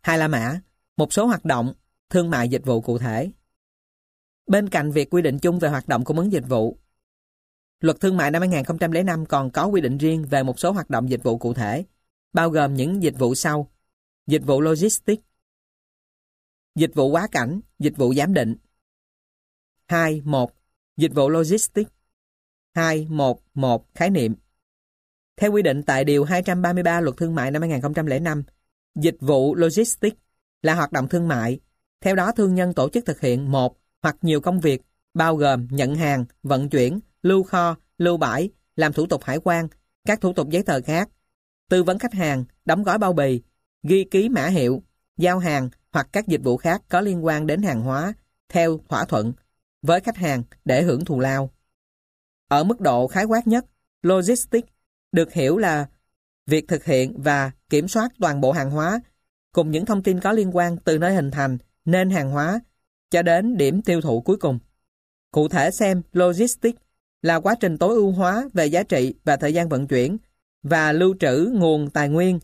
2 La Mã, một số hoạt động thương mại dịch vụ cụ thể. Bên cạnh việc quy định chung về hoạt động cung ứng dịch vụ, Luật Thương mại năm 2005 còn có quy định riêng về một số hoạt động dịch vụ cụ thể, bao gồm những dịch vụ sau: dịch vụ logistics, dịch vụ quá cảnh, dịch vụ giám định. 2.1. Dịch vụ logistics. 2.1.1 Khái niệm. Theo quy định tại Điều 233 Luật Thương mại năm 2005, dịch vụ logistics là hoạt động thương mại. Theo đó, thương nhân tổ chức thực hiện một hoặc nhiều công việc, bao gồm nhận hàng, vận chuyển, lưu kho, lưu bãi, làm thủ tục hải quan, các thủ tục giấy tờ khác, tư vấn khách hàng, đóng gói bao bì, ghi ký mã hiệu, giao hàng hoặc các dịch vụ khác có liên quan đến hàng hóa theo thỏa thuận với khách hàng để hưởng thù lao. Ở mức độ khái quát nhất, logistics được hiểu là việc thực hiện và kiểm soát toàn bộ hàng hóa cùng những thông tin có liên quan từ nơi hình thành nên hàng hóa cho đến điểm tiêu thụ cuối cùng. Cụ thể xem logistics là quá trình tối ưu hóa về giá trị và thời gian vận chuyển và lưu trữ nguồn tài nguyên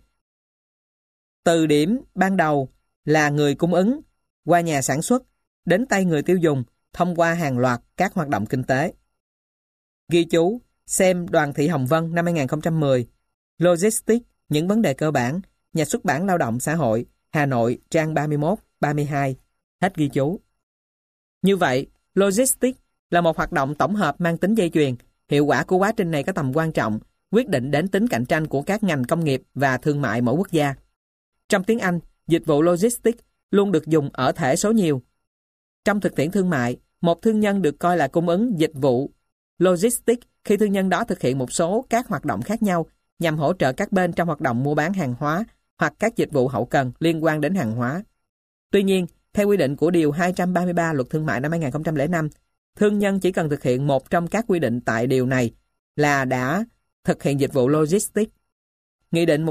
từ điểm ban đầu là người cung ứng qua nhà sản xuất đến tay người tiêu dùng thông qua hàng loạt các hoạt động kinh tế. Ghi chú, xem Đoàn Thị Hồng Vân năm 2010, Logistics, những vấn đề cơ bản, Nhà xuất bản Lao động Xã hội, Hà Nội, trang 31-32. Hết ghi chú. Như vậy, Logistics là một hoạt động tổng hợp mang tính dây chuyền. Hiệu quả của quá trình này có tầm quan trọng, quyết định đến tính cạnh tranh của các ngành công nghiệp và thương mại mỗi quốc gia. Trong tiếng Anh, dịch vụ logistics luôn được dùng ở thể số nhiều. Trong thực tiễn thương mại, một thương nhân được coi là cung ứng dịch vụ logistics khi thương nhân đó thực hiện một số các hoạt động khác nhau nhằm hỗ trợ các bên trong hoạt động mua bán hàng hóa hoặc các dịch vụ hậu cần liên quan đến hàng hóa. Tuy nhiên, theo quy định của Điều 233 Luật Thương mại năm 2005, thương nhân chỉ cần thực hiện một trong các quy định tại điều này là đã thực hiện dịch vụ logistics. Nghị định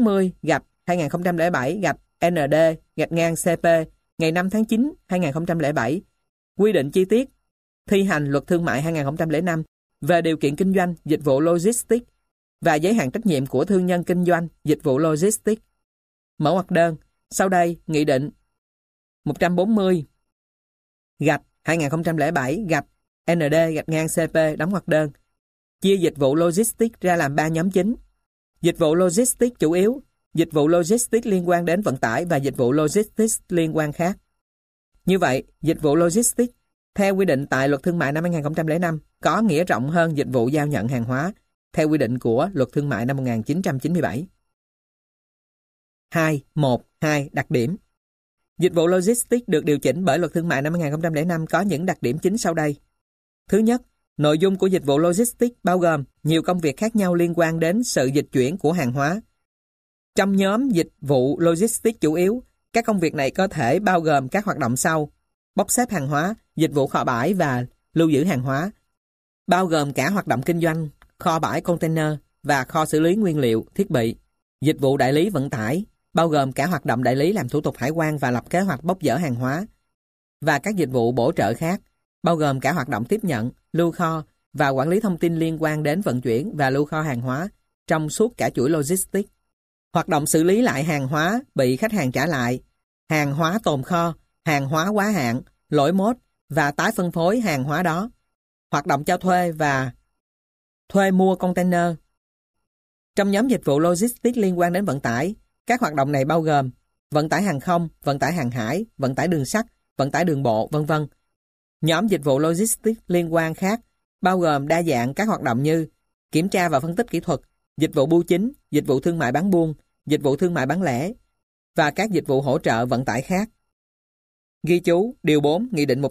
140/2007/ND-CP ngày 5 tháng 9 2007 quy định chi tiết thi hành Luật Thương mại 2005 về điều kiện kinh doanh dịch vụ logistics và giới hạn trách nhiệm của thương nhân kinh doanh dịch vụ logistics. Mở ngoặc đơn, sau đây Nghị định 140/2007/ND-CP đóng ngoặc đơn chia dịch vụ logistics ra làm 3 nhóm chính. Dịch vụ logistics chủ yếu, dịch vụ logistics liên quan đến vận tải và dịch vụ logistics liên quan khác. Như vậy, dịch vụ logistics theo quy định tại Luật Thương mại năm 2005 có nghĩa rộng hơn dịch vụ giao nhận hàng hóa theo quy định của Luật Thương mại năm 1997. 2.1.2 Đặc điểm. Dịch vụ logistics được điều chỉnh bởi Luật Thương mại năm 2005 có những đặc điểm chính sau đây. Thứ nhất, nội dung của dịch vụ logistics bao gồm nhiều công việc khác nhau liên quan đến sự dịch chuyển của hàng hóa. Trong nhóm dịch vụ logistics chủ yếu, các công việc này có thể bao gồm các hoạt động sau: bốc xếp hàng hóa, dịch vụ kho bãi và lưu giữ hàng hóa, bao gồm cả hoạt động kinh doanh, kho bãi container và kho xử lý nguyên liệu, thiết bị. Dịch vụ đại lý vận tải, bao gồm cả hoạt động đại lý làm thủ tục hải quan và lập kế hoạch bốc dỡ hàng hóa, và các dịch vụ bổ trợ khác, bao gồm cả hoạt động tiếp nhận, lưu kho và quản lý thông tin liên quan đến vận chuyển và lưu kho hàng hóa trong suốt cả chuỗi logistics. Hoạt động xử lý lại hàng hóa bị khách hàng trả lại, hàng hóa tồn kho, hàng hóa quá hạn, lỗi mốt và tái phân phối hàng hóa đó. Hoạt động cho thuê và thuê mua container. Trong nhóm dịch vụ logistics liên quan đến vận tải, các hoạt động này bao gồm vận tải hàng không, vận tải hàng hải, vận tải đường sắt, vận tải đường bộ, v.v. Nhóm dịch vụ logistics liên quan khác bao gồm đa dạng các hoạt động như kiểm tra và phân tích kỹ thuật, dịch vụ bưu chính, dịch vụ thương mại bán buôn, dịch vụ thương mại bán lẻ và các dịch vụ hỗ trợ vận tải khác. Ghi chú Điều 4 Nghị định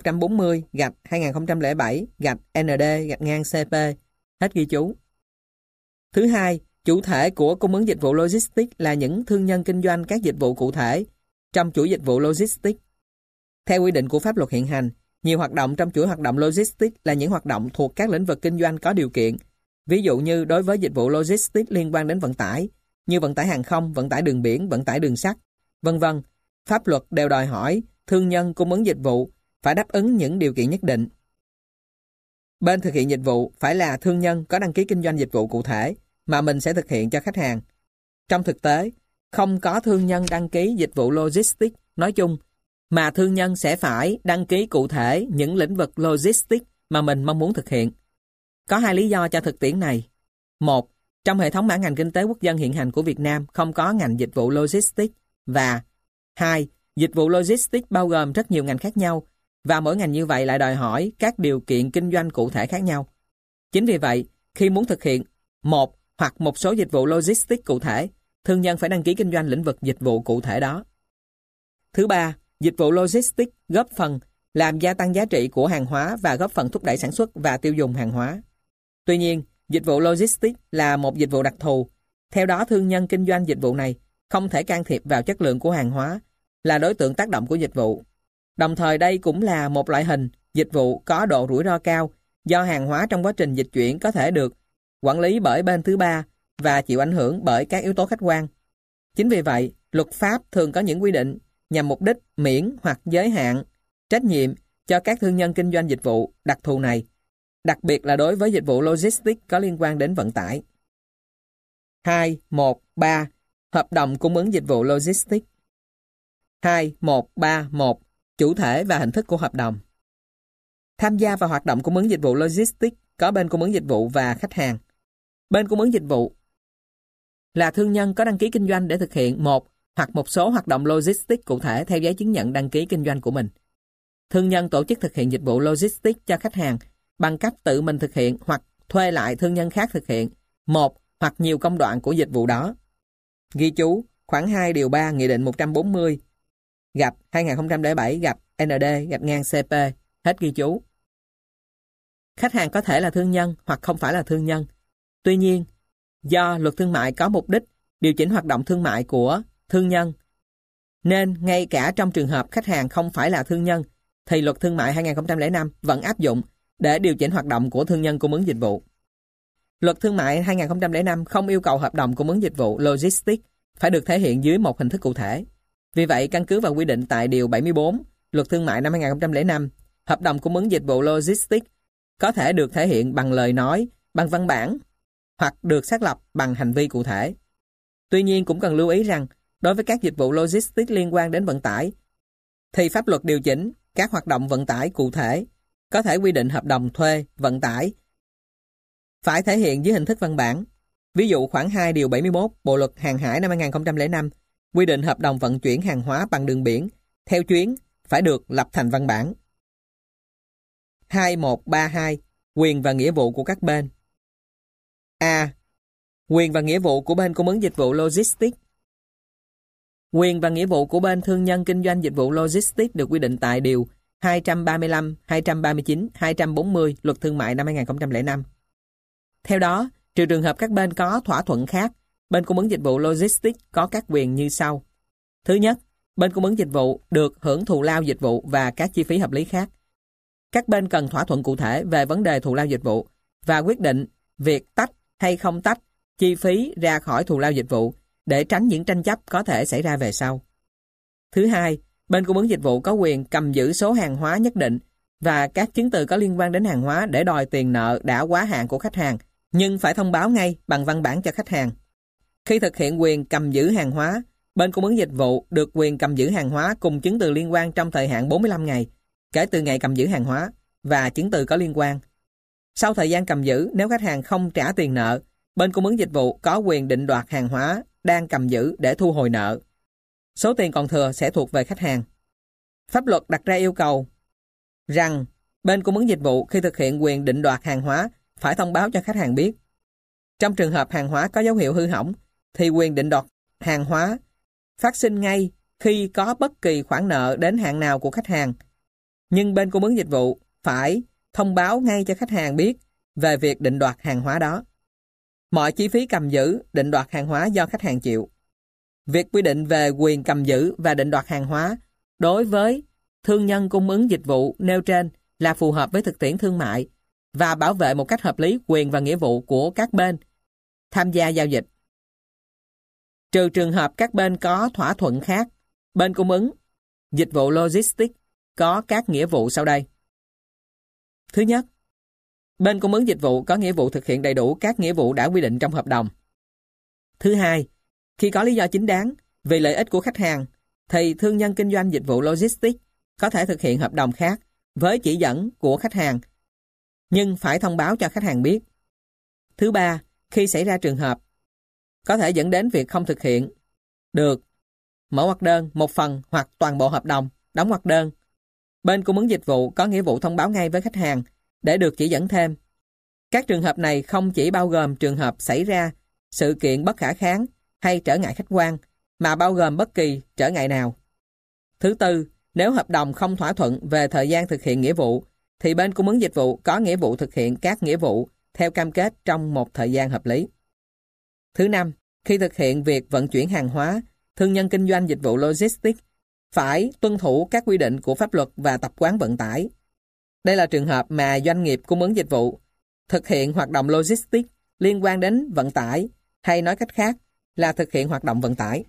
140/2007/ND-CP. Hết ghi chú. Thứ hai, chủ thể của cung ứng dịch vụ logistics là những thương nhân kinh doanh các dịch vụ cụ thể trong chuỗi dịch vụ logistics. Theo quy định của pháp luật hiện hành, nhiều hoạt động trong chuỗi hoạt động logistics là những hoạt động thuộc các lĩnh vực kinh doanh có điều kiện. Ví dụ như đối với dịch vụ logistics liên quan đến vận tải, như vận tải hàng không, vận tải đường biển, vận tải đường sắt, v.v. Pháp luật đều đòi hỏi thương nhân cung ứng dịch vụ phải đáp ứng những điều kiện nhất định. Bên thực hiện dịch vụ phải là thương nhân có đăng ký kinh doanh dịch vụ cụ thể mà mình sẽ thực hiện cho khách hàng. Trong thực tế, không có thương nhân đăng ký dịch vụ logistics nói chung, mà thương nhân sẽ phải đăng ký cụ thể những lĩnh vực logistics mà mình mong muốn thực hiện. Có hai lý do cho thực tiễn này. Một, trong hệ thống mã ngành kinh tế quốc dân hiện hành của Việt Nam không có ngành dịch vụ logistics. Và hai, dịch vụ logistics bao gồm rất nhiều ngành khác nhau và mỗi ngành như vậy lại đòi hỏi các điều kiện kinh doanh cụ thể khác nhau. Chính vì vậy, khi muốn thực hiện một hoặc một số dịch vụ logistics cụ thể, thương nhân phải đăng ký kinh doanh lĩnh vực dịch vụ cụ thể đó. Thứ ba, dịch vụ logistics góp phần làm gia tăng giá trị của hàng hóa và góp phần thúc đẩy sản xuất và tiêu dùng hàng hóa. Tuy nhiên, dịch vụ logistics là một dịch vụ đặc thù. Theo đó, thương nhân kinh doanh dịch vụ này không thể can thiệp vào chất lượng của hàng hóa, là đối tượng tác động của dịch vụ. Đồng thời đây cũng là một loại hình dịch vụ có độ rủi ro cao do hàng hóa trong quá trình dịch chuyển có thể được quản lý bởi bên thứ ba và chịu ảnh hưởng bởi các yếu tố khách quan. Chính vì vậy, luật pháp thường có những quy định nhằm mục đích miễn hoặc giới hạn trách nhiệm cho các thương nhân kinh doanh dịch vụ đặc thù này, đặc biệt là đối với dịch vụ logistics có liên quan đến vận tải. 2.1.3 Hợp đồng cung ứng dịch vụ logistics. 2.1.3.1 Chủ thể và hình thức của hợp đồng. Tham gia vào hoạt động cung ứng dịch vụ logistics có bên cung ứng dịch vụ và khách hàng. Bên cung ứng dịch vụ là thương nhân có đăng ký kinh doanh để thực hiện một hoặc một số hoạt động logistics cụ thể theo giấy chứng nhận đăng ký kinh doanh của mình. Thương nhân tổ chức thực hiện dịch vụ logistics cho khách hàng bằng cách tự mình thực hiện hoặc thuê lại thương nhân khác thực hiện một hoặc nhiều công đoạn của dịch vụ đó. Ghi chú khoản 2 điều 3 Nghị định 140/2007/ND/CP. Hết ghi chú. Khách hàng có thể là thương nhân hoặc không phải là thương nhân. Tuy nhiên, do luật thương mại có mục đích điều chỉnh hoạt động thương mại của thương nhân, nên ngay cả trong trường hợp khách hàng không phải là thương nhân, thì luật thương mại 2005 vẫn áp dụng để điều chỉnh hoạt động của thương nhân cung ứng dịch vụ. Luật thương mại 2005 không yêu cầu hợp đồng cung ứng dịch vụ logistics phải được thể hiện dưới một hình thức cụ thể. Vì vậy, căn cứ vào quy định tại Điều 74 Luật Thương mại năm 2005, hợp đồng cung ứng dịch vụ logistics có thể được thể hiện bằng lời nói, bằng văn bản hoặc được xác lập bằng hành vi cụ thể. Tuy nhiên, cũng cần lưu ý rằng, đối với các dịch vụ logistics liên quan đến vận tải, thì pháp luật điều chỉnh các hoạt động vận tải cụ thể có thể quy định hợp đồng thuê vận tải phải thể hiện dưới hình thức văn bản. Ví dụ khoản 2 điều 71 Bộ luật Hàng hải năm 2005 quy định hợp đồng vận chuyển hàng hóa bằng đường biển theo chuyến phải được lập thành văn bản. 2.1.3.2 Quyền và nghĩa vụ của các bên. A. Quyền và nghĩa vụ của bên cung ứng dịch vụ logistics. Quyền và nghĩa vụ của bên thương nhân kinh doanh dịch vụ logistics được quy định tại Điều 235, 239, 240 Luật Thương mại năm 2005. Theo đó, trừ trường hợp các bên có thỏa thuận khác, bên cung ứng dịch vụ logistics có các quyền như sau. Thứ nhất, bên cung ứng dịch vụ được hưởng thù lao dịch vụ và các chi phí hợp lý khác. Các bên cần thỏa thuận cụ thể về vấn đề thù lao dịch vụ và quyết định việc tách hay không tách chi phí ra khỏi thù lao dịch vụ để tránh những tranh chấp có thể xảy ra về sau. Thứ hai, bên cung ứng dịch vụ có quyền cầm giữ số hàng hóa nhất định và các chứng từ có liên quan đến hàng hóa để đòi tiền nợ đã quá hạn của khách hàng, nhưng phải thông báo ngay bằng văn bản cho khách hàng. Khi thực hiện quyền cầm giữ hàng hóa, bên cung ứng dịch vụ được quyền cầm giữ hàng hóa cùng chứng từ liên quan trong thời hạn 45 ngày, kể từ ngày cầm giữ hàng hóa và chứng từ có liên quan. Sau thời gian cầm giữ, nếu khách hàng không trả tiền nợ, bên cung ứng dịch vụ có quyền định đoạt hàng hóa đang cầm giữ để thu hồi nợ. Số tiền còn thừa sẽ thuộc về khách hàng. Pháp luật đặt ra yêu cầu rằng bên cung ứng dịch vụ khi thực hiện quyền định đoạt hàng hóa phải thông báo cho khách hàng biết. Trong trường hợp hàng hóa có dấu hiệu hư hỏng, thì quyền định đoạt hàng hóa phát sinh ngay khi có bất kỳ khoản nợ đến hạn nào của khách hàng. Nhưng bên cung ứng dịch vụ phải thông báo ngay cho khách hàng biết về việc định đoạt hàng hóa đó. Mọi chi phí cầm giữ, định đoạt hàng hóa do khách hàng chịu. Việc quy định về quyền cầm giữ và định đoạt hàng hóa đối với thương nhân cung ứng dịch vụ nêu trên là phù hợp với thực tiễn thương mại và bảo vệ một cách hợp lý quyền và nghĩa vụ của các bên tham gia giao dịch. Trừ trường hợp các bên có thỏa thuận khác, bên cung ứng dịch vụ logistics có các nghĩa vụ sau đây. Thứ nhất, bên cung ứng dịch vụ có nghĩa vụ thực hiện đầy đủ các nghĩa vụ đã quy định trong hợp đồng. Thứ hai, Khi có lý do chính đáng vì lợi ích của khách hàng, thì thương nhân kinh doanh dịch vụ logistics có thể thực hiện hợp đồng khác với chỉ dẫn của khách hàng, nhưng phải thông báo cho khách hàng biết. Thứ ba, khi xảy ra trường hợp có thể dẫn đến việc không thực hiện được mở ngoặc đơn, một phần hoặc toàn bộ hợp đồng, đóng ngoặc đơn, bên cung ứng dịch vụ có nghĩa vụ thông báo ngay với khách hàng để được chỉ dẫn thêm. Các trường hợp này không chỉ bao gồm trường hợp xảy ra sự kiện bất khả kháng hay trở ngại khách quan, mà bao gồm bất kỳ trở ngại nào. Thứ tư, nếu hợp đồng không thỏa thuận về thời gian thực hiện nghĩa vụ, thì bên cung ứng dịch vụ có nghĩa vụ thực hiện các nghĩa vụ theo cam kết trong một thời gian hợp lý. Thứ năm, khi thực hiện việc vận chuyển hàng hóa, thương nhân kinh doanh dịch vụ logistics phải tuân thủ các quy định của pháp luật và tập quán vận tải. Đây là trường hợp mà doanh nghiệp cung ứng dịch vụ thực hiện hoạt động logistics liên quan đến vận tải, hay nói cách khác là thực hiện hoạt động vận tải.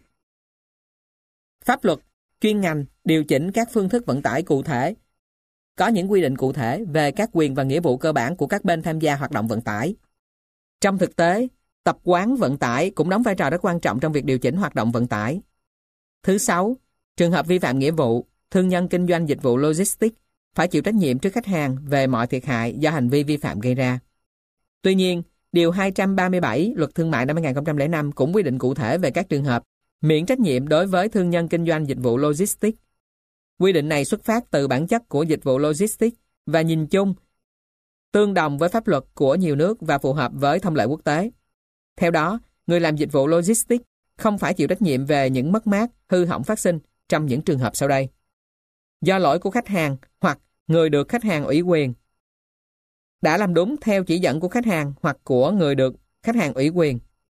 Pháp luật chuyên ngành điều chỉnh các phương thức vận tải cụ thể, có những quy định cụ thể về các quyền và nghĩa vụ cơ bản của các bên tham gia hoạt động vận tải. Trong thực tế, tập quán vận tải cũng đóng vai trò rất quan trọng trong việc điều chỉnh hoạt động vận tải. Thứ sáu, trường hợp vi phạm nghĩa vụ, thương nhân kinh doanh dịch vụ logistics phải chịu trách nhiệm trước khách hàng về mọi thiệt hại do hành vi vi phạm gây ra. Tuy nhiên, Điều 237 Luật Thương mại năm 2005 cũng quy định cụ thể về các trường hợp miễn trách nhiệm đối với thương nhân kinh doanh dịch vụ logistics. Quy định này xuất phát từ bản chất của dịch vụ logistics và nhìn chung tương đồng với pháp luật của nhiều nước và phù hợp với thông lệ quốc tế. Theo đó, người làm dịch vụ logistics không phải chịu trách nhiệm về những mất mát, hư hỏng phát sinh trong những trường hợp sau đây: do lỗi của khách hàng hoặc người được khách hàng ủy quyền, đã làm đúng theo chỉ dẫn của khách hàng hoặc của người được khách hàng ủy quyền,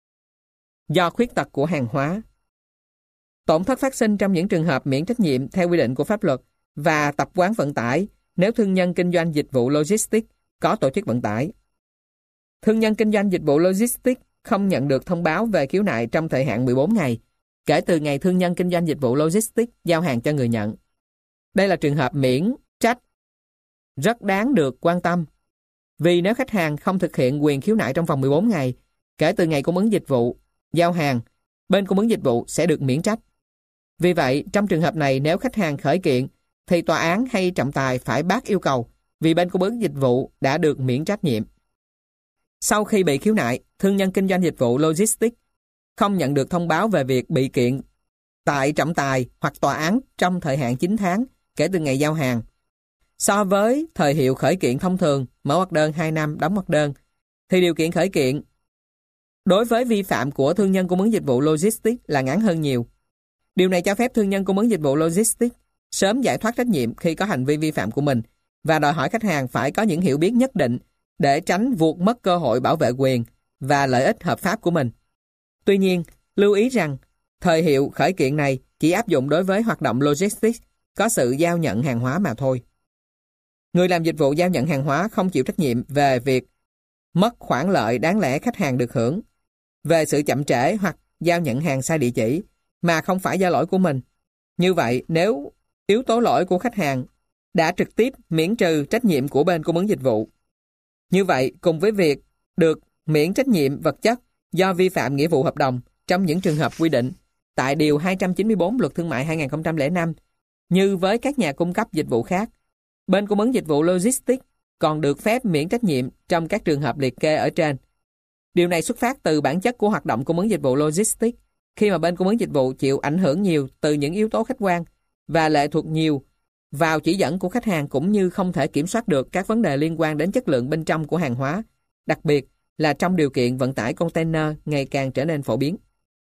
do khuyết tật của hàng hóa. Tổn thất phát sinh trong những trường hợp miễn trách nhiệm theo quy định của pháp luật và tập quán vận tải nếu thương nhân kinh doanh dịch vụ logistics có tổ chức vận tải. Thương nhân kinh doanh dịch vụ logistics không nhận được thông báo về khiếu nại trong thời hạn 14 ngày kể từ ngày thương nhân kinh doanh dịch vụ logistics giao hàng cho người nhận. Đây là trường hợp miễn trách rất đáng được quan tâm, vì nếu khách hàng không thực hiện quyền khiếu nại trong vòng 14 ngày kể từ ngày cung ứng dịch vụ giao hàng, bên cung ứng dịch vụ sẽ được miễn trách. Vì vậy, trong trường hợp này, nếu khách hàng khởi kiện thì tòa án hay trọng tài phải bác yêu cầu, vì bên cung ứng dịch vụ đã được miễn trách nhiệm. Sau khi bị khiếu nại, thương nhân kinh doanh dịch vụ logistics không nhận được thông báo về việc bị kiện tại trọng tài hoặc tòa án trong thời hạn 9 tháng kể từ ngày giao hàng. So với thời hiệu khởi kiện thông thường, mở ngoặc đơn 2 năm, đóng ngoặc đơn, thì điều kiện khởi kiện đối với vi phạm của thương nhân cung ứng dịch vụ logistics là ngắn hơn nhiều. Điều này cho phép thương nhân cung ứng dịch vụ logistics sớm giải thoát trách nhiệm khi có hành vi vi phạm của mình và đòi hỏi khách hàng phải có những hiểu biết nhất định để tránh vụt mất cơ hội bảo vệ quyền và lợi ích hợp pháp của mình. Tuy nhiên, lưu ý rằng thời hiệu khởi kiện này chỉ áp dụng đối với hoạt động logistics có sự giao nhận hàng hóa mà thôi. Người làm dịch vụ giao nhận hàng hóa không chịu trách nhiệm về việc mất khoản lợi đáng lẽ khách hàng được hưởng, về sự chậm trễ hoặc giao nhận hàng sai địa chỉ mà không phải do lỗi của mình. Như vậy, nếu yếu tố lỗi của khách hàng đã trực tiếp miễn trừ trách nhiệm của bên cung ứng dịch vụ. Như vậy, cùng với việc được miễn trách nhiệm vật chất do vi phạm nghĩa vụ hợp đồng trong những trường hợp quy định tại Điều 294 Luật Thương mại 2005, như với các nhà cung cấp dịch vụ khác, bên cung ứng dịch vụ logistics còn được phép miễn trách nhiệm trong các trường hợp liệt kê ở trên. Điều này xuất phát từ bản chất của hoạt động cung ứng dịch vụ logistics, khi mà bên cung ứng dịch vụ chịu ảnh hưởng nhiều từ những yếu tố khách quan và lệ thuộc nhiều vào chỉ dẫn của khách hàng, cũng như không thể kiểm soát được các vấn đề liên quan đến chất lượng bên trong của hàng hóa, đặc biệt là trong điều kiện vận tải container ngày càng trở nên phổ biến.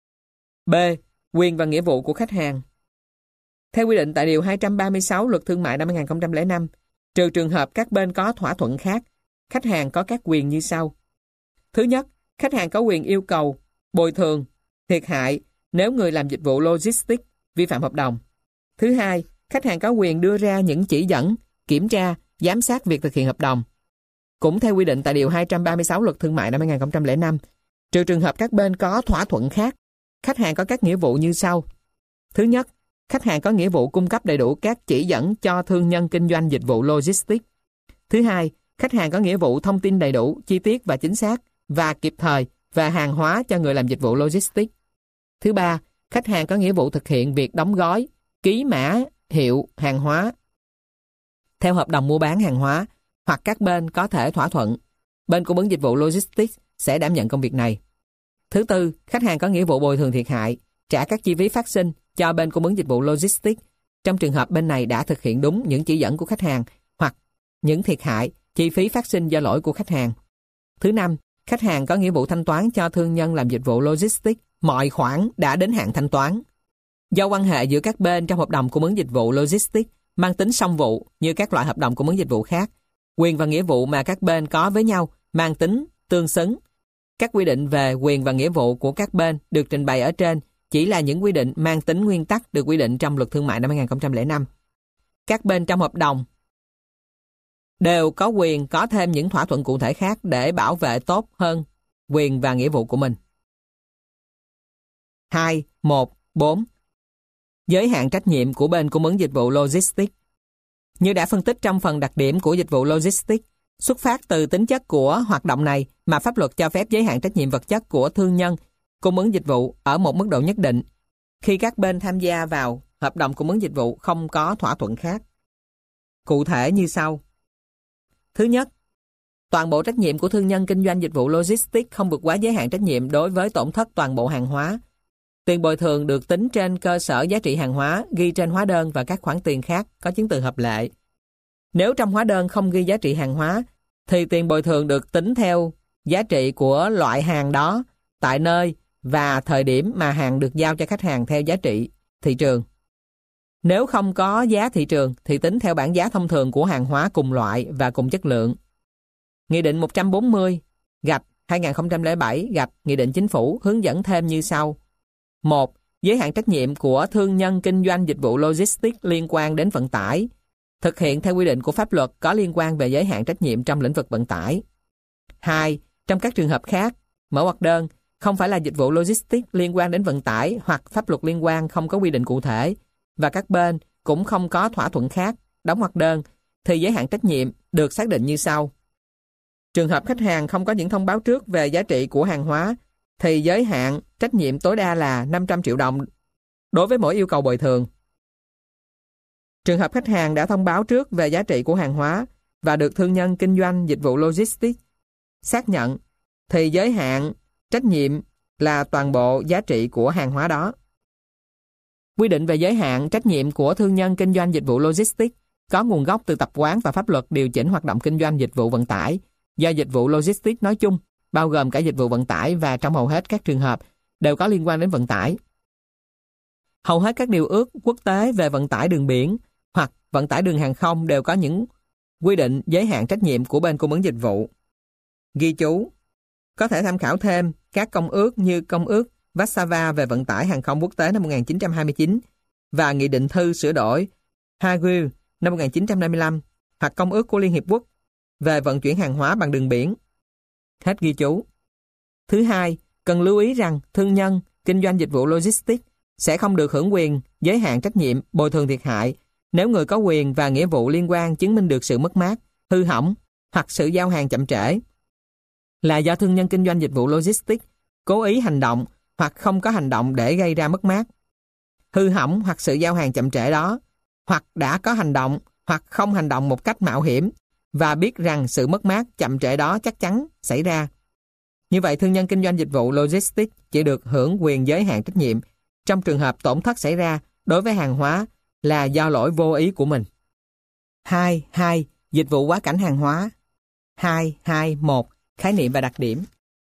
B. Quyền và nghĩa vụ của khách hàng. Theo quy định tại Điều 236 Luật Thương mại năm 2005, trừ trường hợp các bên có thỏa thuận khác, khách hàng có các quyền như sau. Thứ nhất, khách hàng có quyền yêu cầu bồi thường thiệt hại nếu người làm dịch vụ logistics vi phạm hợp đồng. Thứ hai, khách hàng có quyền đưa ra những chỉ dẫn, kiểm tra, giám sát việc thực hiện hợp đồng. Cũng theo quy định tại Điều 236 Luật Thương mại năm 2005, trừ trường hợp các bên có thỏa thuận khác, khách hàng có các nghĩa vụ như sau. Thứ nhất, khách hàng có nghĩa vụ cung cấp đầy đủ các chỉ dẫn cho thương nhân kinh doanh dịch vụ logistics. Thứ hai, khách hàng có nghĩa vụ thông tin đầy đủ, chi tiết và chính xác và kịp thời về hàng hóa cho người làm dịch vụ logistics. Thứ ba, khách hàng có nghĩa vụ thực hiện việc đóng gói, ký mã hiệu hàng hóa theo hợp đồng mua bán hàng hóa, hoặc các bên có thể thỏa thuận. Bên cung ứng dịch vụ logistics sẽ đảm nhận công việc này. Thứ tư, khách hàng có nghĩa vụ bồi thường thiệt hại, trả các chi phí phát sinh cho bên cung ứng dịch vụ logistics trong trường hợp bên này đã thực hiện đúng những chỉ dẫn của khách hàng hoặc những thiệt hại, chi phí phát sinh do lỗi của khách hàng. Thứ năm, khách hàng có nghĩa vụ thanh toán cho thương nhân làm dịch vụ logistics mọi khoản đã đến hạn thanh toán. Do quan hệ giữa các bên trong hợp đồng cung ứng dịch vụ logistics mang tính song vụ như các loại hợp đồng cung ứng dịch vụ khác, quyền và nghĩa vụ mà các bên có với nhau mang tính tương xứng. Các quy định về quyền và nghĩa vụ của các bên được trình bày ở trên chỉ là những quy định mang tính nguyên tắc được quy định trong Luật Thương mại năm 2005. Các bên trong hợp đồng đều có quyền có thêm những thỏa thuận cụ thể khác để bảo vệ tốt hơn quyền và nghĩa vụ của mình. 2.1.4 Giới hạn trách nhiệm của bên cung ứng dịch vụ logistics. Như đã phân tích trong phần đặc điểm của dịch vụ logistics, xuất phát từ tính chất của hoạt động này mà pháp luật cho phép giới hạn trách nhiệm vật chất của thương nhân cung ứng dịch vụ ở một mức độ nhất định khi các bên tham gia vào hợp đồng cung ứng dịch vụ không có thỏa thuận khác. Cụ thể như sau. Thứ nhất, toàn bộ trách nhiệm của thương nhân kinh doanh dịch vụ logistics không vượt quá giới hạn trách nhiệm đối với tổn thất toàn bộ hàng hóa. Tiền bồi thường được tính trên cơ sở giá trị hàng hóa ghi trên hóa đơn và các khoản tiền khác có chứng từ hợp lệ. Nếu trong hóa đơn không ghi giá trị hàng hóa, thì tiền bồi thường được tính theo giá trị của loại hàng đó tại nơi và thời điểm mà hàng được giao cho khách hàng theo giá trị thị trường. Nếu không có giá thị trường thì tính theo bảng giá thông thường của hàng hóa cùng loại và cùng chất lượng. Nghị định 140/2007 Nghị định Chính phủ hướng dẫn thêm như sau. 1. Giới hạn trách nhiệm của thương nhân kinh doanh dịch vụ logistics liên quan đến vận tải, thực hiện theo quy định của pháp luật có liên quan về giới hạn trách nhiệm trong lĩnh vực vận tải. 2. Trong các trường hợp khác, mở ngoặc đơn, không phải là dịch vụ logistics liên quan đến vận tải hoặc pháp luật liên quan không có quy định cụ thể và các bên cũng không có thỏa thuận khác, đóng ngoặc đơn, thì giới hạn trách nhiệm được xác định như sau. Trường hợp khách hàng không có những thông báo trước về giá trị của hàng hóa thì giới hạn trách nhiệm tối đa là 500 triệu đồng đối với mỗi yêu cầu bồi thường. Trường hợp khách hàng đã thông báo trước về giá trị của hàng hóa và được thương nhân kinh doanh dịch vụ logistics xác nhận thì giới hạn trách nhiệm là toàn bộ giá trị của hàng hóa đó. Quy định về giới hạn trách nhiệm của thương nhân kinh doanh dịch vụ logistics có nguồn gốc từ tập quán và pháp luật điều chỉnh hoạt động kinh doanh dịch vụ vận tải do dịch vụ logistics nói chung, bao gồm cả dịch vụ vận tải và trong hầu hết các trường hợp đều có liên quan đến vận tải. Hầu hết các điều ước quốc tế về vận tải đường biển hoặc vận tải đường hàng không đều có những quy định giới hạn trách nhiệm của bên cung ứng dịch vụ. Ghi chú, có thể tham khảo thêm các công ước như Công ước Warsaw về vận tải hàng không quốc tế năm 1929 và Nghị định thư sửa đổi Hague năm 1955 hoặc Công ước của Liên Hiệp Quốc về vận chuyển hàng hóa bằng đường biển. Hết ghi chú. Thứ hai, cần lưu ý rằng thương nhân kinh doanh dịch vụ logistics sẽ không được hưởng quyền giới hạn trách nhiệm bồi thường thiệt hại nếu người có quyền và nghĩa vụ liên quan chứng minh được sự mất mát, hư hỏng hoặc sự giao hàng chậm trễ là do thương nhân kinh doanh dịch vụ logistics cố ý hành động hoặc không có hành động để gây ra mất mát, hư hỏng hoặc sự giao hàng chậm trễ đó, hoặc đã có hành động hoặc không hành động một cách mạo hiểm và biết rằng sự mất mát chậm trễ đó chắc chắn xảy ra. Như vậy, thương nhân kinh doanh dịch vụ logistics chỉ được hưởng quyền giới hạn trách nhiệm trong trường hợp tổn thất xảy ra đối với hàng hóa là do lỗi vô ý của mình. 2.2. Dịch vụ quá cảnh hàng hóa. 2.2.1. Khái niệm và đặc điểm.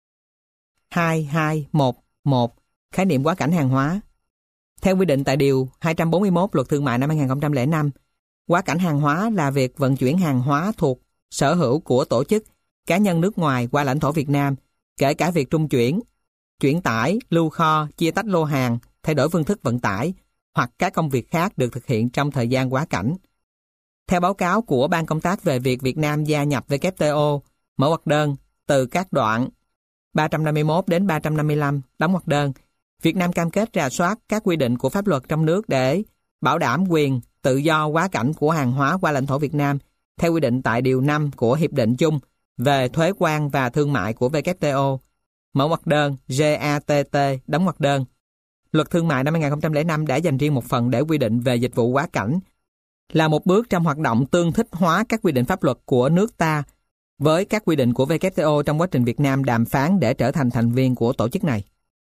2.2.1.1. Khái niệm quá cảnh hàng hóa. Theo quy định tại Điều 241 Luật Thương mại năm 2005, quá cảnh hàng hóa là việc vận chuyển hàng hóa thuộc sở hữu của tổ chức, cá nhân nước ngoài qua lãnh thổ Việt Nam, kể cả việc trung chuyển, chuyển tải, lưu kho, chia tách lô hàng, thay đổi phương thức vận tải hoặc các công việc khác được thực hiện trong thời gian quá cảnh. Theo báo cáo của Ban Công tác về việc Việt Nam gia nhập WTO, mở ngoặc đơn, từ các đoạn 351 đến 355, đóng ngoặc đơn, Việt Nam cam kết rà soát các quy định của pháp luật trong nước để bảo đảm quyền tự do quá cảnh của hàng hóa qua lãnh thổ Việt Nam theo quy định tại Điều 5 của Hiệp định chung về thuế quan và thương mại của WTO, mở ngoặc đơn GATT, đóng ngoặc đơn. Luật Thương mại năm 2005 đã dành riêng một phần để quy định về dịch vụ quá cảnh, là một bước trong hoạt động tương thích hóa các quy định pháp luật của nước ta với các quy định của WTO trong quá trình Việt Nam đàm phán để trở thành thành viên của tổ chức này.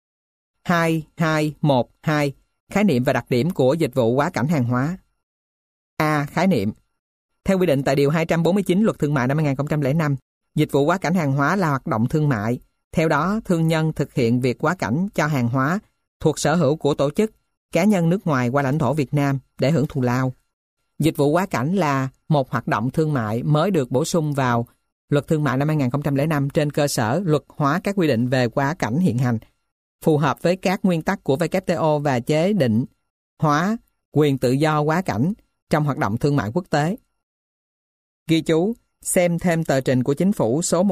2212. Khái niệm và đặc điểm của dịch vụ quá cảnh hàng hóa. A. Khái niệm. Theo quy định tại Điều 249 Luật Thương mại năm 2005, dịch vụ quá cảnh hàng hóa là hoạt động thương mại. Theo đó, thương nhân thực hiện việc quá cảnh cho hàng hóa thuộc sở hữu của tổ chức, cá nhân nước ngoài qua lãnh thổ Việt Nam để hưởng thù lao. Dịch vụ quá cảnh là một hoạt động thương mại mới được bổ sung vào Luật Thương mại năm 2005 trên cơ sở luật hóa các quy định về quá cảnh hiện hành, phù hợp với các nguyên tắc của WTO và chế định hóa quyền tự do quá cảnh trong hoạt động thương mại quốc tế. Ghi chú, xem thêm tờ trình của Chính phủ số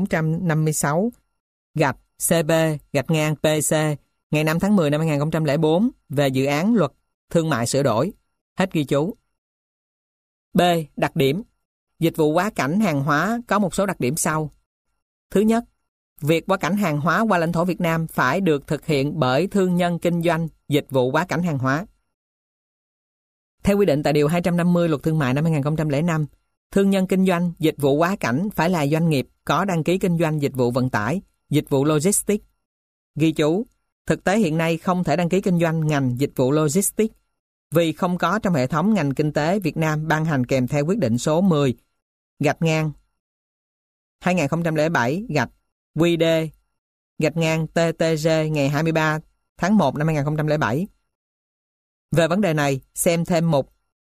1456-CB-PC ngày 5 tháng 10 năm 2004 về dự án luật thương mại sửa đổi. Hết ghi chú. B. Đặc điểm. Dịch vụ quá cảnh hàng hóa có một số đặc điểm sau. Thứ nhất, việc quá cảnh hàng hóa qua lãnh thổ Việt Nam phải được thực hiện bởi thương nhân kinh doanh dịch vụ quá cảnh hàng hóa. Theo quy định tại Điều 250 Luật Thương mại năm 2005, thương nhân kinh doanh dịch vụ quá cảnh phải là doanh nghiệp có đăng ký kinh doanh dịch vụ vận tải, dịch vụ logistics. Ghi chú, thực tế hiện nay không thể đăng ký kinh doanh ngành dịch vụ logistics vì không có trong hệ thống ngành kinh tế Việt Nam ban hành kèm theo quyết định số 10/2007-QD-TTG ngày 23 tháng 1 năm 2007. Về vấn đề này, xem thêm mục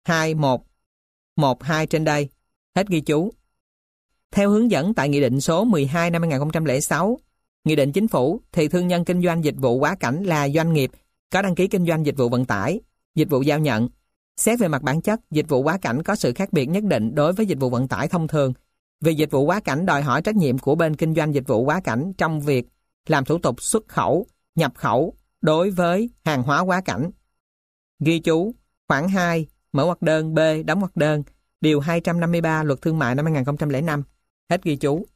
2112 trên đây. Hết ghi chú. Theo hướng dẫn tại Nghị định số 12 năm 2006, Nghị định Chính phủ, thì thương nhân kinh doanh dịch vụ quá cảnh là doanh nghiệp có đăng ký kinh doanh dịch vụ vận tải, dịch vụ giao nhận. Xét về mặt bản chất, dịch vụ quá cảnh có sự khác biệt nhất định đối với dịch vụ vận tải thông thường, vì dịch vụ quá cảnh đòi hỏi trách nhiệm của bên kinh doanh dịch vụ quá cảnh trong việc làm thủ tục xuất khẩu, nhập khẩu đối với hàng hóa quá cảnh. Ghi chú, khoản 2, mở ngoặc đơn B, đóng ngoặc đơn, Điều 253 Luật Thương mại năm 2005. Hết ghi chú.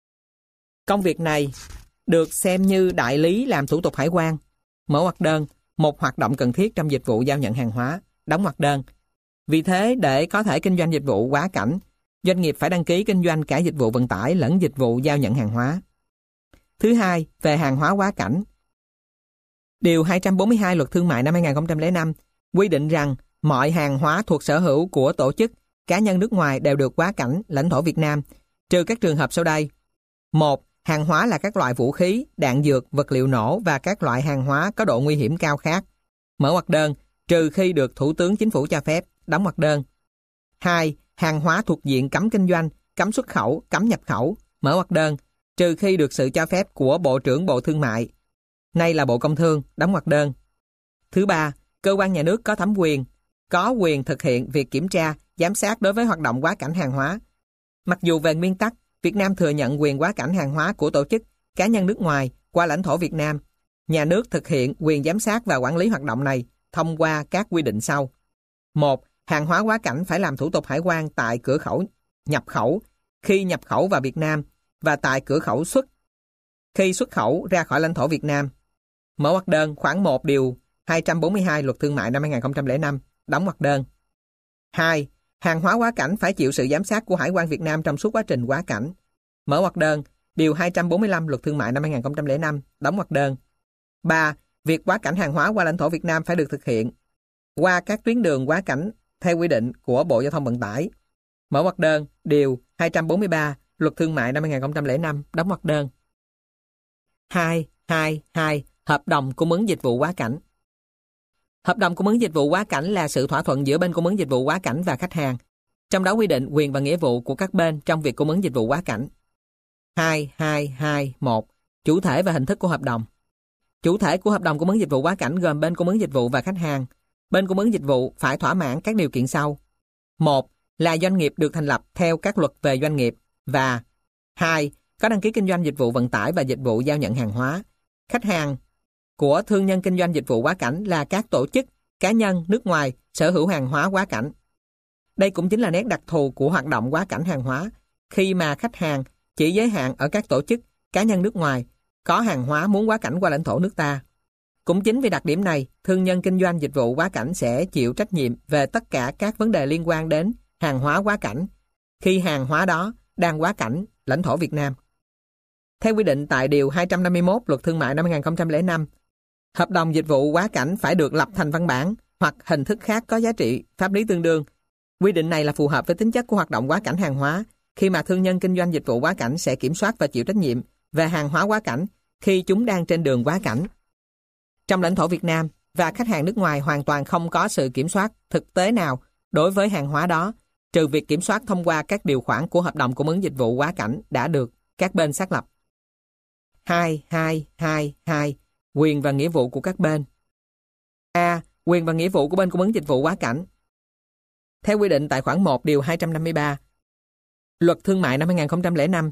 Công việc này được xem như đại lý làm thủ tục hải quan. Mở ngoặc đơn, một hoạt động cần thiết trong dịch vụ giao nhận hàng hóa. Đóng ngoặc đơn. Vì thế, để có thể kinh doanh dịch vụ quá cảnh, doanh nghiệp phải đăng ký kinh doanh cả dịch vụ vận tải lẫn dịch vụ giao nhận hàng hóa. Thứ hai, về hàng hóa quá cảnh. Điều 242 Luật Thương mại năm 2005 quy định rằng mọi hàng hóa thuộc sở hữu của tổ chức, cá nhân nước ngoài đều được quá cảnh lãnh thổ Việt Nam, trừ các trường hợp sau đây. 1. Hàng hóa là các loại vũ khí, đạn dược, vật liệu nổ và các loại hàng hóa có độ nguy hiểm cao khác. Mở ngoặc đơn, trừ khi được Thủ tướng Chính phủ cho phép. Đóng ngoặc đơn. 2. Hàng hóa thuộc diện cấm kinh doanh, cấm xuất khẩu, cấm nhập khẩu. Mở ngoặc đơn, trừ khi được sự cho phép của Bộ trưởng Bộ Thương mại, nay là Bộ Công Thương. Đóng ngoặc đơn. Thứ ba, cơ quan nhà nước có thẩm quyền, có quyền thực hiện việc kiểm tra, giám sát đối với hoạt động quá cảnh hàng hóa. Mặc dù về nguyên tắc, Việt Nam thừa nhận quyền quá cảnh hàng hóa của tổ chức, cá nhân nước ngoài qua lãnh thổ Việt Nam, nhà nước thực hiện quyền giám sát và quản lý hoạt động này thông qua các quy định sau. 1. Hàng hóa quá cảnh phải làm thủ tục hải quan tại cửa khẩu nhập khẩu khi nhập khẩu vào Việt Nam và tại cửa khẩu xuất khi xuất khẩu ra khỏi lãnh thổ Việt Nam. Mở ngoặc đơn, khoản 1 Điều 242 Luật Thương mại năm 2005. Đóng ngoặc đơn. 2. Hàng hóa quá cảnh phải chịu sự giám sát của Hải quan Việt Nam trong suốt quá trình quá cảnh. Mở ngoặc đơn, Điều 245 Luật Thương mại năm 2005. Đóng ngoặc đơn. 3. Việc quá cảnh hàng hóa qua lãnh thổ Việt Nam phải được thực hiện qua các tuyến đường quá cảnh theo quy định của Bộ Giao thông Vận tải. Mở ngoặc đơn, Điều 243 Luật Thương mại năm 2005. Đóng ngoặc đơn. 222. Hợp đồng cung ứng dịch vụ quá cảnh. Hợp đồng cung ứng dịch vụ quá cảnh là sự thỏa thuận giữa bên cung ứng dịch vụ quá cảnh và khách hàng, trong đó quy định quyền và nghĩa vụ của các bên trong việc cung ứng dịch vụ quá cảnh. 2221. Chủ thể và hình thức của hợp đồng. Chủ thể của hợp đồng cung ứng dịch vụ quá cảnh gồm bên cung ứng dịch vụ và khách hàng. Bên cung ứng dịch vụ phải thỏa mãn các điều kiện sau. 1. Là doanh nghiệp được thành lập theo các luật về doanh nghiệp và 2. Có đăng ký kinh doanh dịch vụ vận tải và dịch vụ giao nhận hàng hóa. Khách hàng của thương nhân kinh doanh dịch vụ quá cảnh là các tổ chức, cá nhân nước ngoài sở hữu hàng hóa quá cảnh. Đây cũng chính là nét đặc thù của hoạt động quá cảnh hàng hóa, khi mà khách hàng chỉ giới hạn ở các tổ chức, cá nhân nước ngoài có hàng hóa muốn quá cảnh qua lãnh thổ nước ta. Cũng chính vì đặc điểm này, thương nhân kinh doanh dịch vụ quá cảnh sẽ chịu trách nhiệm về tất cả các vấn đề liên quan đến hàng hóa quá cảnh, khi hàng hóa đó đang quá cảnh lãnh thổ Việt Nam. Theo quy định tại Điều 251 Luật Thương mại năm 2005, hợp đồng dịch vụ quá cảnh phải được lập thành văn bản hoặc hình thức khác có giá trị pháp lý tương đương. Quy định này là phù hợp với tính chất của hoạt động quá cảnh hàng hóa, khi mà thương nhân kinh doanh dịch vụ quá cảnh sẽ kiểm soát và chịu trách nhiệm về hàng hóa quá cảnh khi chúng đang trên đường quá cảnh trong lãnh thổ Việt Nam, và khách hàng nước ngoài hoàn toàn không có sự kiểm soát thực tế nào đối với hàng hóa đó, trừ việc kiểm soát thông qua các điều khoản của hợp đồng cung ứng dịch vụ quá cảnh đã được các bên xác lập. 2222. Quyền và nghĩa vụ của các bên. A. Quyền và nghĩa vụ của bên cung ứng dịch vụ quá cảnh. Theo quy định tại khoản 1 điều 253 Luật Thương mại năm 2005,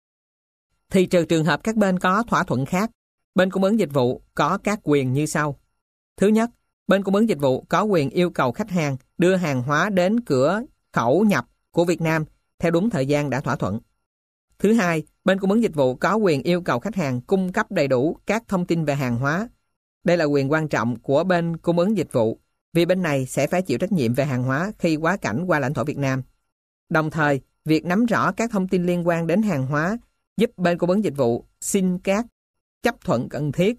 thì trừ trường hợp các bên có thỏa thuận khác, bên cung ứng dịch vụ có các quyền như sau. Thứ nhất, bên cung ứng dịch vụ có quyền yêu cầu khách hàng đưa hàng hóa đến cửa khẩu nhập của Việt Nam theo đúng thời gian đã thỏa thuận. Thứ hai, bên cung ứng dịch vụ có quyền yêu cầu khách hàng cung cấp đầy đủ các thông tin về hàng hóa. Đây là quyền quan trọng của bên cung ứng dịch vụ, vì bên này sẽ phải chịu trách nhiệm về hàng hóa khi quá cảnh qua lãnh thổ Việt Nam. Đồng thời, việc nắm rõ các thông tin liên quan đến hàng hóa giúp bên cung ứng dịch vụ xin các chấp thuận cần thiết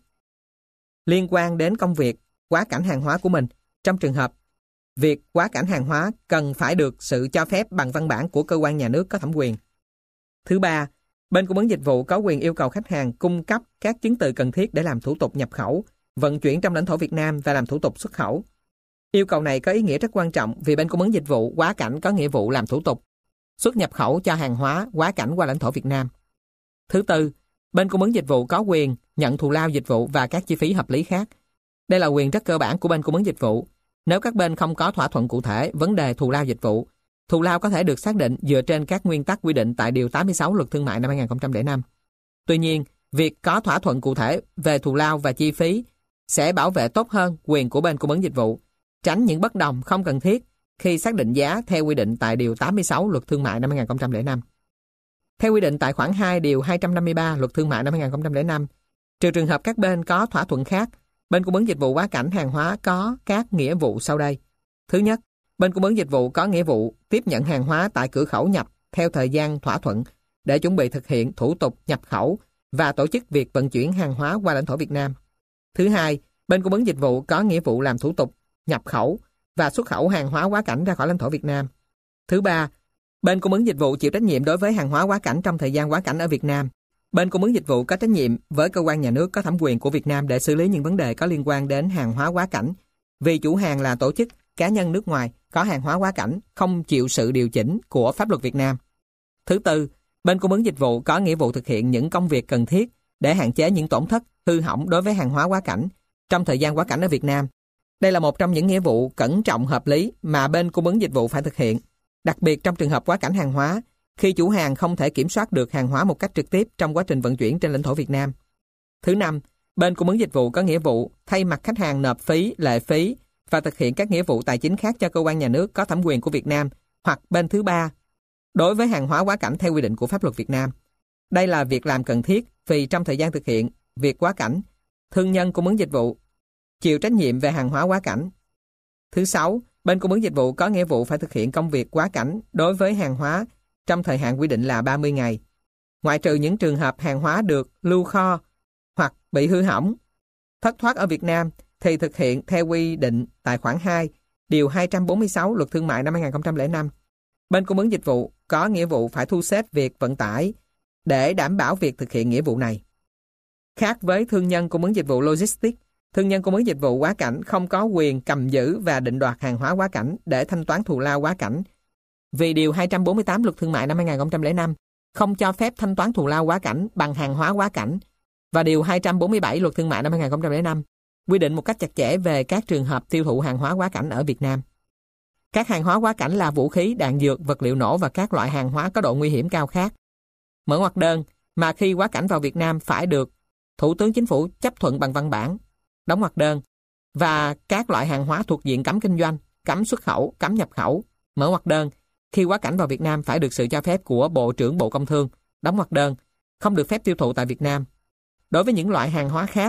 liên quan đến công việc quá cảnh hàng hóa của mình, trong trường hợp việc quá cảnh hàng hóa cần phải được sự cho phép bằng văn bản của cơ quan nhà nước có thẩm quyền. Thứ ba, bên cung ứng dịch vụ có quyền yêu cầu khách hàng cung cấp các chứng từ cần thiết để làm thủ tục nhập khẩu, vận chuyển trong lãnh thổ Việt Nam và làm thủ tục xuất khẩu. Yêu cầu này có ý nghĩa rất quan trọng vì bên cung ứng dịch vụ quá cảnh có nghĩa vụ làm thủ tục xuất nhập khẩu cho hàng hóa quá cảnh qua lãnh thổ Việt Nam. Thứ tư, bên cung ứng dịch vụ có quyền nhận thù lao dịch vụ và các chi phí hợp lý khác. Đây là quyền rất cơ bản của bên cung ứng dịch vụ. Nếu các bên không có thỏa thuận cụ thể vấn đề thù lao dịch vụ, thù lao có thể được xác định dựa trên các nguyên tắc quy định tại Điều 86 Luật Thương mại năm 2005. Tuy nhiên, việc có thỏa thuận cụ thể về thù lao và chi phí sẽ bảo vệ tốt hơn quyền của bên cung ứng dịch vụ, tránh những bất đồng không cần thiết khi xác định giá theo quy định tại Điều 86 Luật Thương mại năm 2005. Theo quy định tại khoản 2 Điều 253 Luật Thương mại năm 2005, trừ trường hợp các bên có thỏa thuận khác, bên cung ứng dịch vụ quá cảnh hàng hóa có các nghĩa vụ sau đây. Thứ nhất, bên cung ứng dịch vụ có nghĩa vụ tiếp nhận hàng hóa tại cửa khẩu nhập theo thời gian thỏa thuận để chuẩn bị thực hiện thủ tục nhập khẩu và tổ chức việc vận chuyển hàng hóa qua lãnh thổ Việt Nam. Thứ hai, bên cung ứng dịch vụ có nghĩa vụ làm thủ tục nhập khẩu và xuất khẩu hàng hóa quá cảnh ra khỏi lãnh thổ Việt Nam. Thứ ba, bên cung ứng dịch vụ chịu trách nhiệm đối với hàng hóa quá cảnh trong thời gian quá cảnh ở Việt Nam. Bên cung ứng dịch vụ có trách nhiệm với cơ quan nhà nước có thẩm quyền của Việt Nam để xử lý những vấn đề có liên quan đến hàng hóa quá cảnh, vì chủ hàng là tổ chức cá nhân nước ngoài có hàng hóa quá cảnh không chịu sự điều chỉnh của pháp luật Việt Nam. Thứ tư, bên cung ứng dịch vụ có nghĩa vụ thực hiện những công việc cần thiết để hạn chế những tổn thất, hư hỏng đối với hàng hóa quá cảnh trong thời gian quá cảnh ở Việt Nam. Đây là một trong những nghĩa vụ cẩn trọng hợp lý mà bên cung ứng dịch vụ phải thực hiện, đặc biệt trong trường hợp quá cảnh hàng hóa, khi chủ hàng không thể kiểm soát được hàng hóa một cách trực tiếp trong quá trình vận chuyển trên lãnh thổ Việt Nam. Thứ năm, bên cung ứng dịch vụ có nghĩa vụ thay mặt khách hàng nộp phí, lệ phí và thực hiện các nghĩa vụ tài chính khác cho cơ quan nhà nước có thẩm quyền của Việt Nam hoặc bên thứ ba đối với hàng hóa quá cảnh theo quy định của pháp luật Việt Nam. Đây là việc làm cần thiết vì trong thời gian thực hiện việc quá cảnh, thương nhân cung ứng dịch vụ chịu trách nhiệm về hàng hóa quá cảnh. Thứ sáu, bên cung ứng dịch vụ có nghĩa vụ phải thực hiện công việc quá cảnh đối với hàng hóa trong thời hạn quy định là 30 ngày. Ngoại trừ những trường hợp hàng hóa được lưu kho hoặc bị hư hỏng, thất thoát ở Việt Nam thì thực hiện theo quy định tại khoản 2, Điều 246 Luật Thương mại năm 2005. Bên cung ứng dịch vụ có nghĩa vụ phải thu xếp việc vận tải để đảm bảo việc thực hiện nghĩa vụ này. Khác với thương nhân cung ứng dịch vụ logistics, thương nhân cung ứng dịch vụ quá cảnh không có quyền cầm giữ và định đoạt hàng hóa quá cảnh để thanh toán thù lao quá cảnh. Vì Điều 248 Luật Thương mại năm 2005 không cho phép thanh toán thù lao quá cảnh bằng hàng hóa quá cảnh, và Điều 247 Luật Thương mại năm 2005 quy định một cách chặt chẽ về các trường hợp tiêu thụ hàng hóa quá cảnh ở Việt Nam. Các hàng hóa quá cảnh là vũ khí, đạn dược, vật liệu nổ và các loại hàng hóa có độ nguy hiểm cao khác. Mở ngoặc đơn mà khi quá cảnh vào Việt Nam phải được Thủ tướng Chính phủ chấp thuận bằng văn bản. Đóng ngoặc đơn. Và các loại hàng hóa thuộc diện cấm kinh doanh, cấm xuất khẩu, cấm nhập khẩu. Mở ngoặc đơn. Khi quá cảnh vào Việt Nam phải được sự cho phép của Bộ trưởng Bộ Công Thương. Đóng ngoặc đơn. Không được phép tiêu thụ tại Việt Nam. Đối với những loại hàng hóa khác,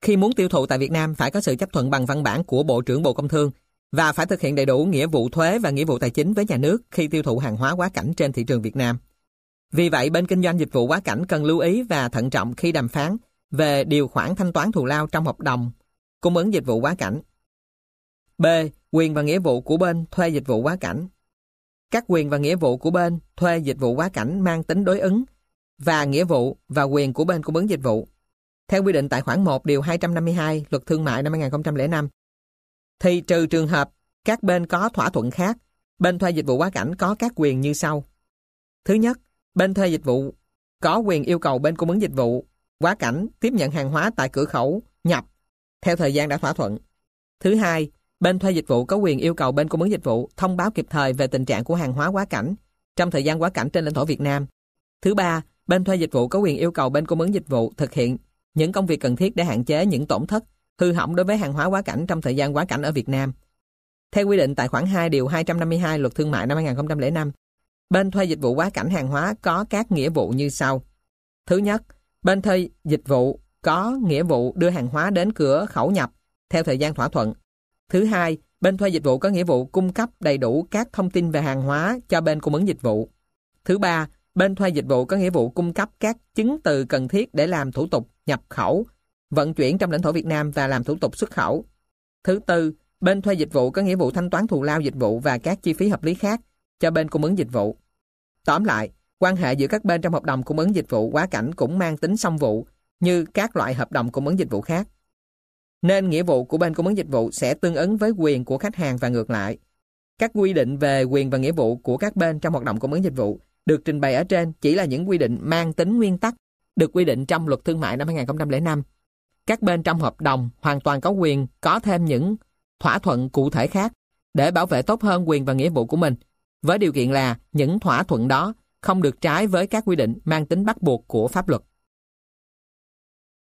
Khi muốn tiêu thụ tại Việt Nam phải có sự chấp thuận bằng văn bản của Bộ trưởng Bộ Công Thương và phải thực hiện đầy đủ nghĩa vụ thuế và nghĩa vụ tài chính với nhà nước khi tiêu thụ hàng hóa quá cảnh trên thị trường Việt Nam. Vì vậy, bên kinh doanh dịch vụ quá cảnh cần lưu ý và thận trọng khi đàm phán về điều khoản thanh toán thù lao trong hợp đồng cung ứng dịch vụ quá cảnh. B. Quyền và nghĩa vụ của bên thuê dịch vụ quá cảnh. Các quyền và nghĩa vụ của bên thuê dịch vụ quá cảnh mang tính đối ứng và nghĩa vụ và quyền của bên cung ứng dịch vụ. Theo quy định tại khoản 1 điều 252 Luật Thương mại năm 2005, thì trừ trường hợp các bên có thỏa thuận khác, bên thuê dịch vụ quá cảnh có các quyền như sau. Thứ nhất, bên thuê dịch vụ có quyền yêu cầu bên cung ứng dịch vụ quá cảnh tiếp nhận hàng hóa tại cửa khẩu nhập theo thời gian đã thỏa thuận. Thứ hai, bên thuê dịch vụ có quyền yêu cầu bên cung ứng dịch vụ thông báo kịp thời về tình trạng của hàng hóa quá cảnh trong thời gian quá cảnh trên lãnh thổ Việt Nam. Thứ ba, bên thuê dịch vụ có quyền yêu cầu bên cung ứng dịch vụ thực hiện những công việc cần thiết để hạn chế những tổn thất, hư hỏng đối với hàng hóa quá cảnh trong thời gian quá cảnh ở Việt Nam. Theo quy định tại khoản 2 điều 252 Luật Thương mại năm 2005, bên thuê dịch vụ quá cảnh hàng hóa có các nghĩa vụ như sau. Thứ nhất, bên thuê dịch vụ có nghĩa vụ đưa hàng hóa đến cửa khẩu nhập theo thời gian thỏa thuận. Thứ hai, bên thuê dịch vụ có nghĩa vụ cung cấp đầy đủ các thông tin về hàng hóa cho bên cung ứng dịch vụ. Thứ ba, bên thuê dịch vụ có nghĩa vụ cung cấp các chứng từ cần thiết để làm thủ tục nhập khẩu, vận chuyển trong lãnh thổ Việt Nam và làm thủ tục xuất khẩu. Thứ tư, bên thuê dịch vụ có nghĩa vụ thanh toán thù lao dịch vụ và các chi phí hợp lý khác cho bên cung ứng dịch vụ. Tóm lại, quan hệ giữa các bên trong hợp đồng cung ứng dịch vụ quá cảnh cũng mang tính song vụ như các loại hợp đồng cung ứng dịch vụ khác. Nên nghĩa vụ của bên cung ứng dịch vụ sẽ tương ứng với quyền của khách hàng và ngược lại. Các quy định về quyền và nghĩa vụ của các bên trong hoạt động cung ứng dịch vụ được trình bày ở trên chỉ là những quy định mang tính nguyên tắc được quy định trong Luật Thương mại năm 2005. Các bên trong hợp đồng hoàn toàn có quyền có thêm những thỏa thuận cụ thể khác để bảo vệ tốt hơn quyền và nghĩa vụ của mình, với điều kiện là những thỏa thuận đó không được trái với các quy định mang tính bắt buộc của pháp luật.